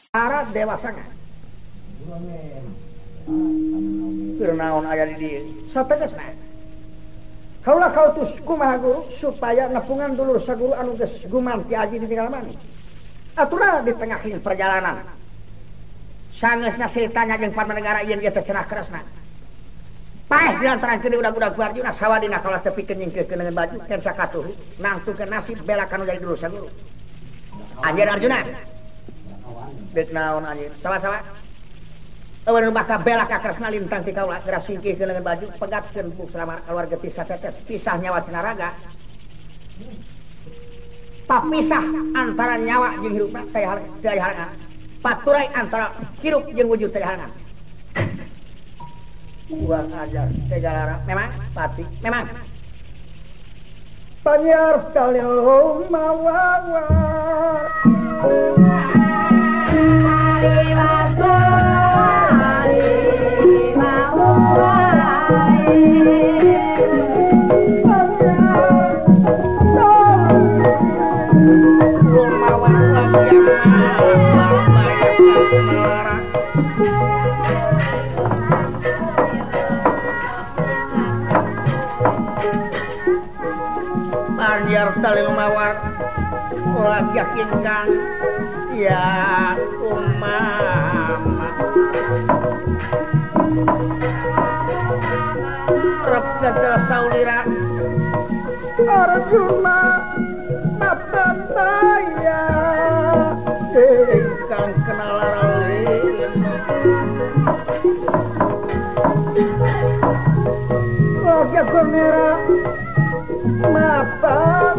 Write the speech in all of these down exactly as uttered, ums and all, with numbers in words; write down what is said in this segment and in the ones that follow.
para dewasa naon aya di dieu sategesna kaula kautus kumaha guru supaya nepungan dulur saguru anu geus gumanti aji ditinggal mani atulah di tengah perjalanan sangeusna siltanya jeung pamanegara ieu ge teh cenah keresna paeh dilantaran ke budak-budak Arjuna sawadina kaula tepikeun nyingkeurkeun dengan baju ken sakatuh nangtukeun nasib bela kanu jadi dulur saguru anjeun Arjuna dek naon anjeun sawa-sawa eueun bakal bela ka Kresna lintang ti kaula geura singkihkeun dengan baju pegatkeun bu selama keluarga pisah tetes pisah nyawa tina raga papisah antara nyawa jeung hirupna teh halangan paturai antara hirup jeung wujud teh halangan buang ajar teh galara memang pati memang panjar kaleo mawawa Panjar talil mawar lagi yakinkan ya umama rep gagal saulira Arjuna maafkan saya ingkang kenal laralin lagi gomera maafkan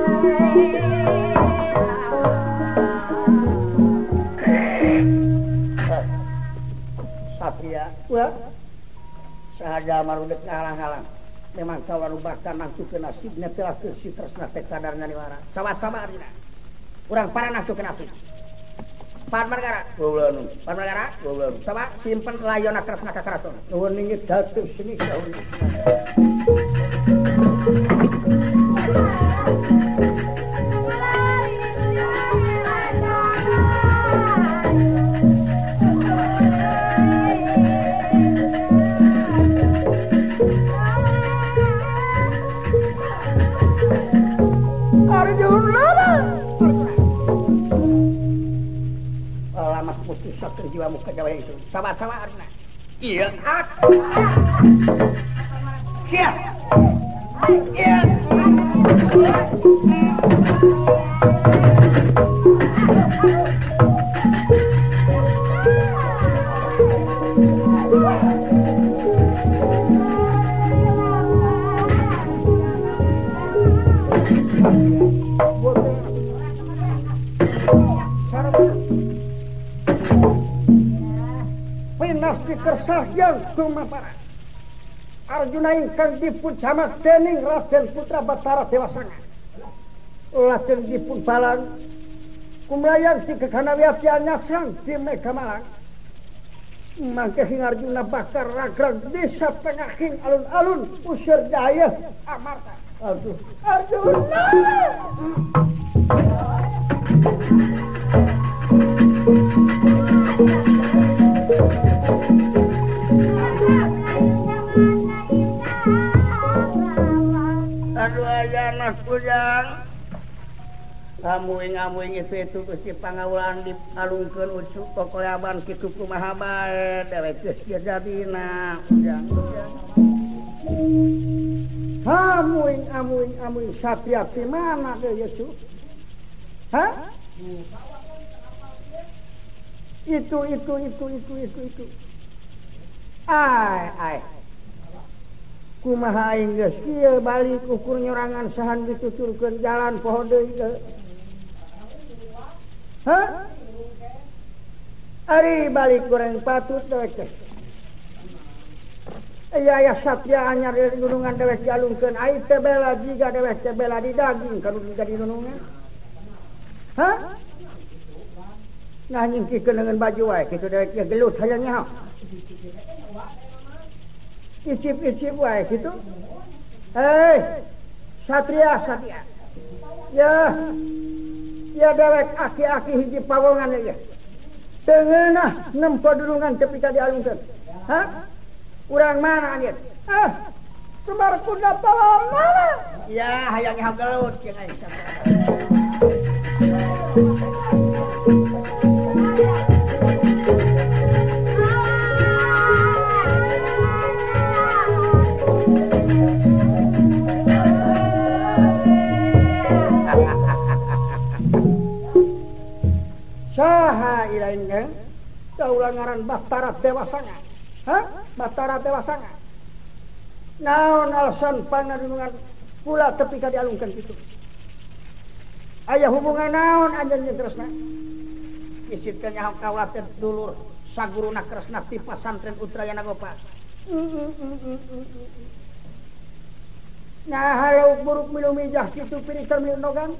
Satria wah sahaja marudek ngalang-halang memang kau rubahkan nangsukeun nasibna telah keur si tresna teh sadarna niwara sama-sama arina urang para nangsukeun nasib Pamanegara goblon Pamanegara goblon coba simpen layonna Kresna ka karaton nuhun ningit datu sini sauni Sakit jiwamu ke Jawa itu. Sama-sama Arjuna. Iya. Siap. Iya. Pinasti kersahyan kumapara Arjuna ingkang dipun jamak dening Raden Putra Batara Dewasanga lajeng dipun balang kumlayan si kekanawiati anyaksan di Megamalang mangke hing Arjuna bakar ragrang desa tengahing alun-alun usir daya amarta aduh Arjuna aduh aja anak kujang ngamuing-ngamuing itu itu Gusti Pangawulan dialungkeun ucuk kokoyaban kitu kumaha bae dewek geus jadina ujang ujang ngamuing ngamuing ngamuing satria di mana ge Yesus hah itu itu itu itu itu itu ai ai kumaha aing geus kieu balik ukur nyorangan sahan dituturkeun jalan poho deui ge hah ari balik goreng patut dewek teh aya aya satria anyar di gunungan dewek dialungkeun ai teh bela jiga dewek teh bela di daging kanu jiga di gunungan hah nah nyingkikeun dengan baju wae kitu dewek teh gelut hayang nyaho icip-icip wae gitu. Hei, satria, satria. Ya, ya dewek aki-aki hiji pawongan ya. tengenah nempo dulungan tepi ka dialungkeun. Hah? Urang mana anjeun? Ah, Semar kuda pawan mana? Ya, hayang hagelut jeung aing. Saha ilain ge? Kaulah ngaran Batara Dewasanga. Hah? Batara Dewasanga. Naon alasan pangadunungan kula tepi ka dialungkeun kitu? Aya hubungan naon anjeun jeung Kresna? Isipkeun nyaho kaula teh dulur saguruna Kresna ti pasantren Utrayana Gopa. Nah, halau buruk milu mijah kitu piriter milu nogan.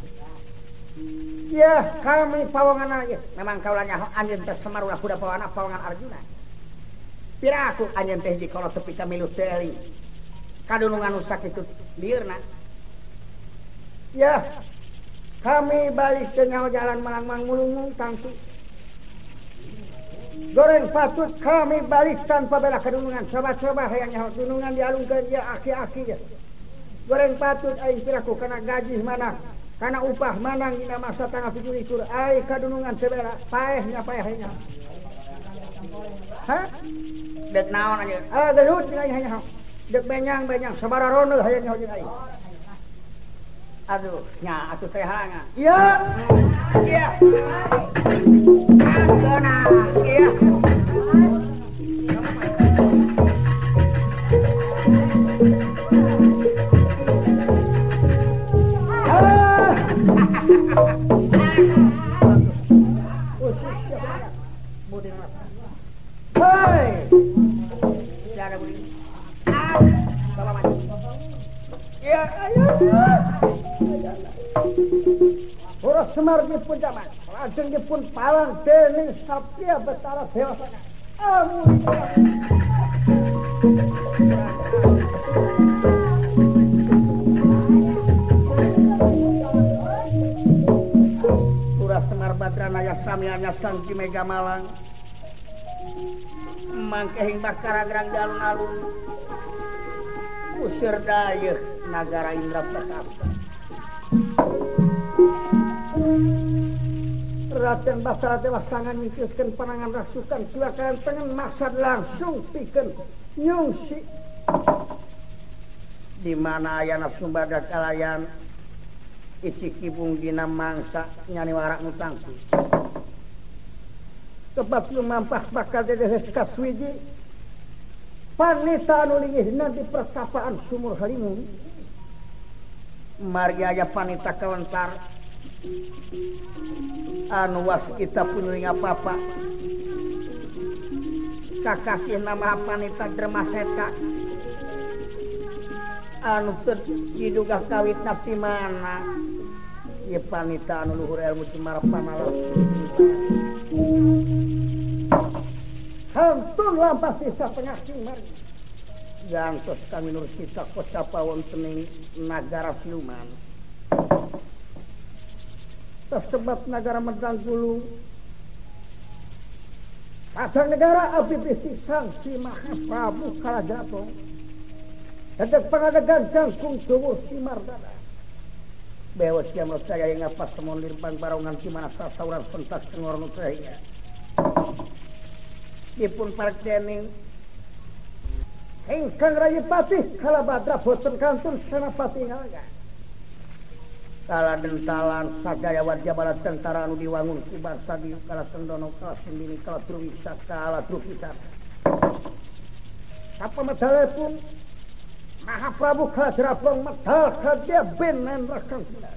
Ya, kami pawangan aja. Memang kaulah nyaho anjeun teh Semar ulah kuda pawana pawangan Arjuna. Piraku anjeun teh di kalau tepi ka milu teuing. Kadunungan usak itu liurna. Ya, kami balik ke nyaho jalan malang-mang mulung tangki. Goreng patut kami balik tanpa bela kadunungan. Coba-coba hayang nyaho dunungan dialungkeun ya aki-aki ya. Goreng patut aing piraku kana gaji mana? Karena upah manang dina masa tangah pitu likur ai kadunungan sebera paehnya paehnya. Hah? Dek naon anjeun? Ah gelut jeung aing hanya. Dek benyang-benyang sabara roneul hayang nyaho jeung aing. Aduh, nya atuh teh halangan. Iya. Iya. Agona. Iya. Hei, jangan budi. Ah, bawa mati. Ya, ayo. Urang Semar dipun jaman, lajeng dipun palang dening Satria Batara Dewasanga. Amun. Urang Semar Badranaya samianya Sang Cimega Malang. Mangkehing bakara gerang di alun-alun usir dayeuh nagara Indraprastata. Raden Batara Dewasanga ngikiskeun panangan rasukan silakan tengen maksad langsung pikeun nyungsi di mana ayana Sumbaga kalayan isi kibung dina mangsa nyani warak nutangsi. Sebab lumampah bakal dedes kaswiji panita anu linggihna di perkapaan sumur halimun mari aya panita kawentar anu was kita punyuing apa-apa kakasih nama panita Dermaseta anu diduga kawit nafsi mana ieu panita anu luhur ilmu cemara pamalas hantun lampas sisa pengasing mari gantos kami nur sisa kota pawontening nagara siluman tersebab negara Medang Gulung kadang negara abdi bisi Sang Si Maha Prabu Kalajapong dadeg pangadegan jangkung tubuh Si Mardana bewas yang saya yang ngapas semon lirbang barongan di mana sasauran pentas tengor nutrahnya dipun parek dening ingkang Rayipati Kalabadra boten kantun senapati ngalaga kala dentalan sagaya warga bala tentara anu diwangun ku bangsa di kala sendono kala sendiri kala druwisa kala druvisa apa medale pun Maha Prabu Kalajapong medal kadia benen rakang sinar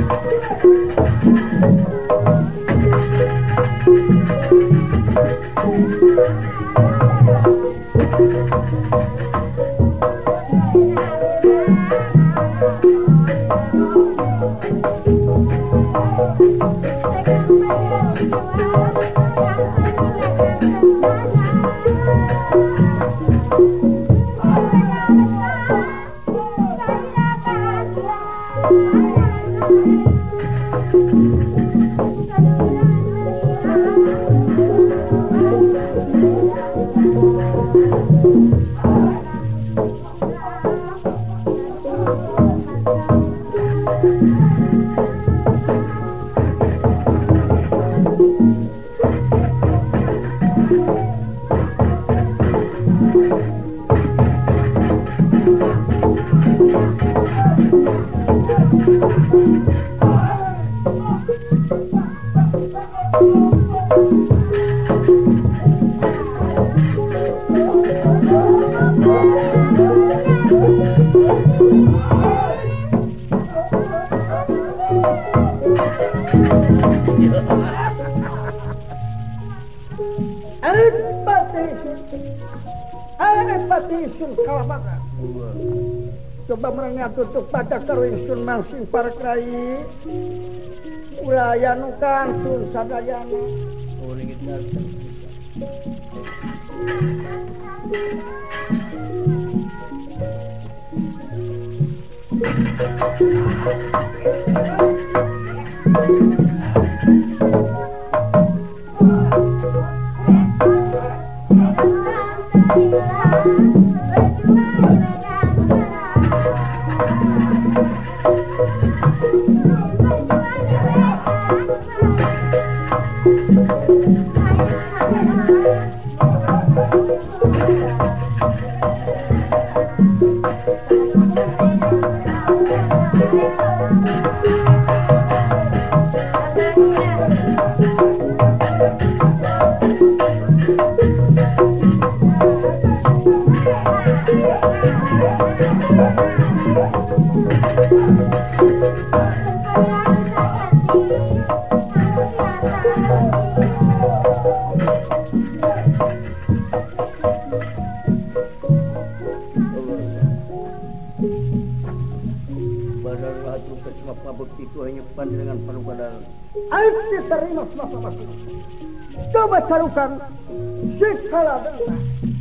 Coba merengah tutup pada karuingsun mangsing para krai ulayanu kantun sadayana uring kita coba carukan sikala dana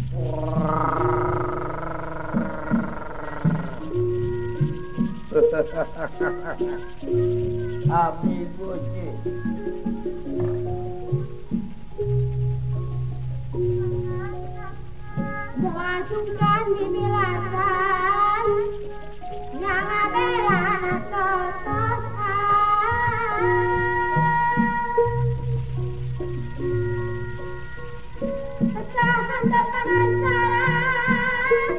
abdi Gusti jangan sungkan dibilasan ngabela totosan pecahan depan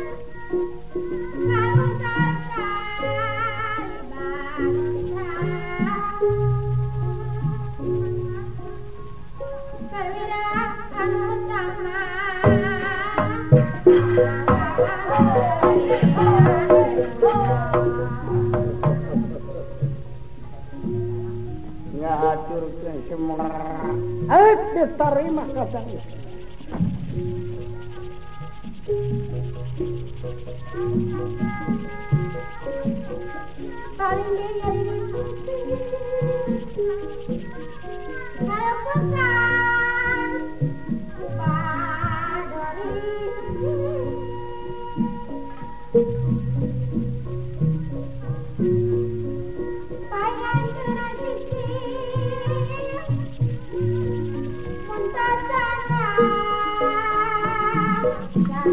ngaturkeun semua ayo diterima kasang paling dia kalau pesan padori payah kena sisi mentasana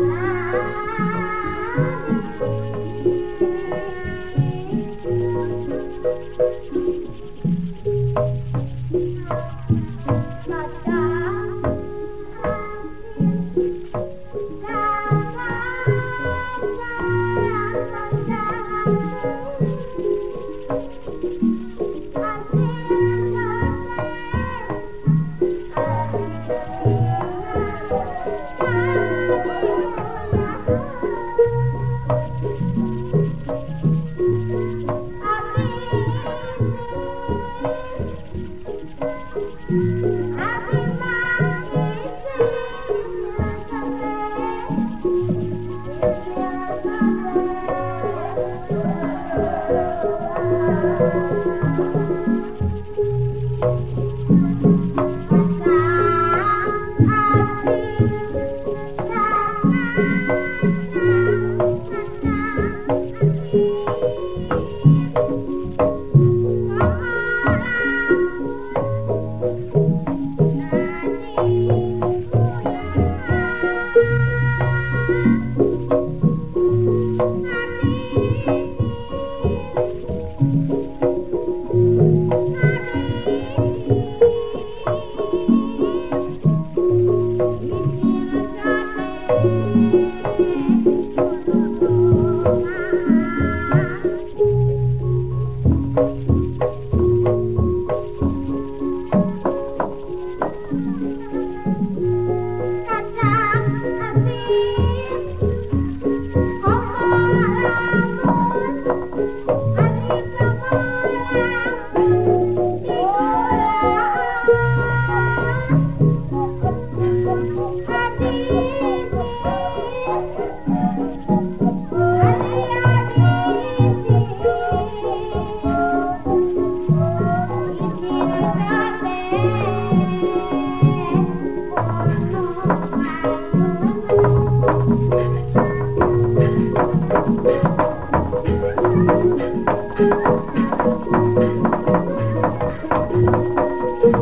jalan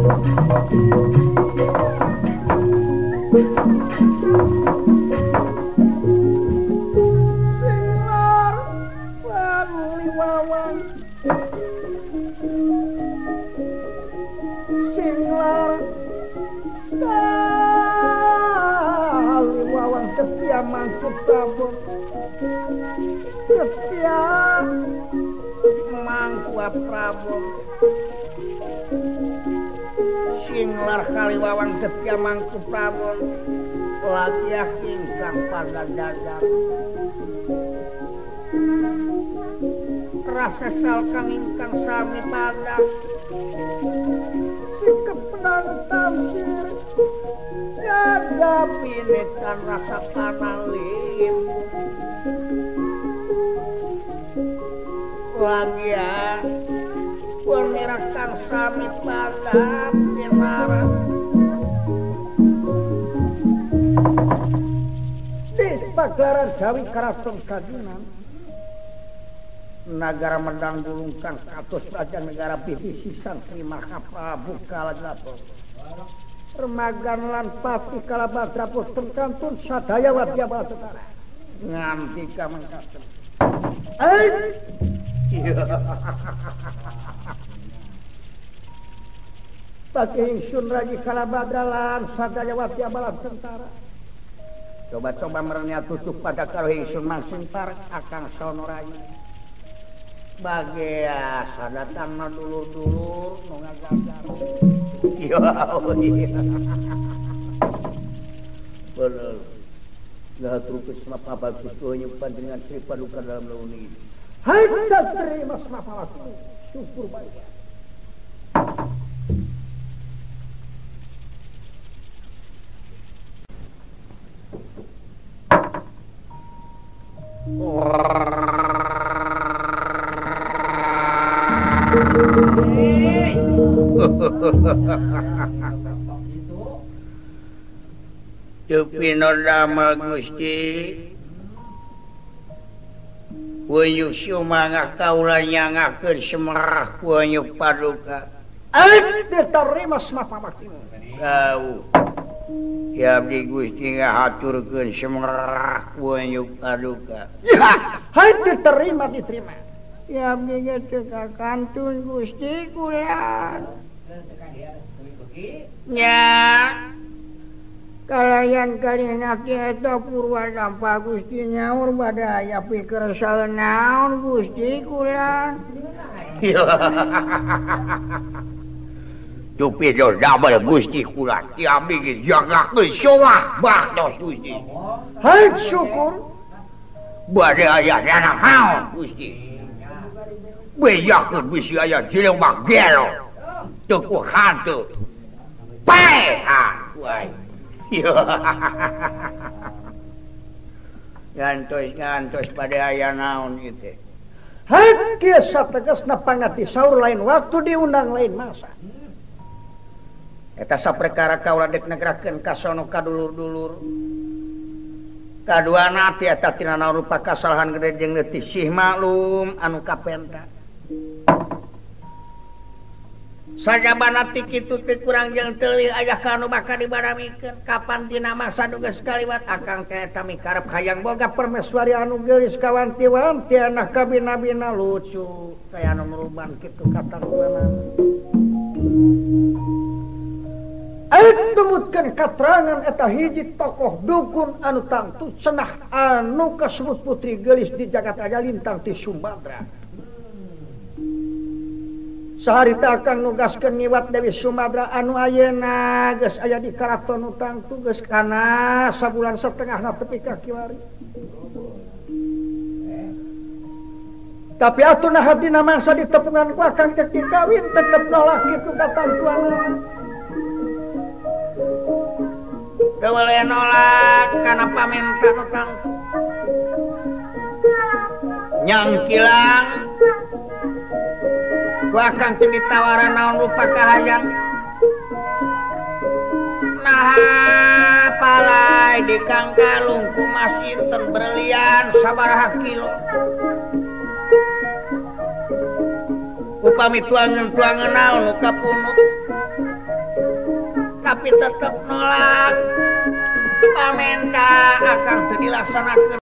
Mangku Prabu setia Mangku Prabu Singlar Kaliwawang setia Mangku Prabu lagi ingkang pada dagar rasa salkang ingkang sami pada sikap penang tamsir ada pinikan rasa panalim lagi ya penirakan sami pada pinara di pagelaran Jawi Karaton Kajunan negara Medang Dulungkang katos raja negara Bibisisan Sri Mahaprabu Kalagapur Remagan lan pati kalabadra postum kantun sadaya wadya batara nganti ka mangkaten eh pati ingsun raji kalabadra lan sadaya wadya batara coba-coba merenya tutup pada karo ingsun mangsing parek akang sono rayi bagea sadatan dulur-dulur nu ngagagar ya iya bener nggak terus kenapa bagus tuh panjenengan Sri Paduka dalam launi hai terima kenapa bagus syukur baik Tupino damel Gusti Wayuk sumangga kaula nyangakeun semerah wayuk Paduka eh diterima semapa baktimu kau ya abdi Gusti ngahaturkeun semerah wayuk Paduka ya hai diterima diterima ya abdi teka kantun Gusti kuliah nya kalayan kalina eta purwa dampa Gusti nyaur badaya pikir saeunaon Gusti kula Tupino damel Gusti kula ti abdi ge jagakeun soah baktos Gusti hai syukur bade aya dana haon Gusti bejakeun bisi aya jelema gelo teu ku hantu paehan wae ngantos ngantos pada aya naon ieu hai kieu sategasna pangati saur lain waktu diundang lain masa eta saperkara kaula dek negerakeun ka sono ka dulur-dulur kaduana ti eta tina naon rupa kasalahan gede jeung leutik sih maklum anu kapenta sajabana ti kitu teh kurang jeung teuing aya kanu bakal dibaramikeun kapan dina masa nu geus kaliwat akang teh eta mikarep hayang boga permeswari anu geulis kawanti-wanti anak kabina-bina lucu kaya anu meruban kitu katarkuana aya tumutkeun katerangan eta hiji tokoh dukun anu tangtu cenah anu kasebut putri geulis di jagat raya lintang ti Sumbadra saharita akang nugaskeun nyiwat Dewi Sumadra anu ayeuna geus aya di karaton nu tangtu geus kana sabulan setengahna tepi ka kiwari tapi atuna hadina mangsa ditepungan ku akang teh dikawin tetep nolak kitu katantuanna teu boleh nolak kana paminta nu tangtu nyangkilang ku akang teu ditawaran naon rupa kahayang naha palai di kang kalung ku mas inten berlian sabaraha kilo upami tuangeun-tuangeun naon nu kapunut tapi tetap nolak pamenta akan dilaksanakan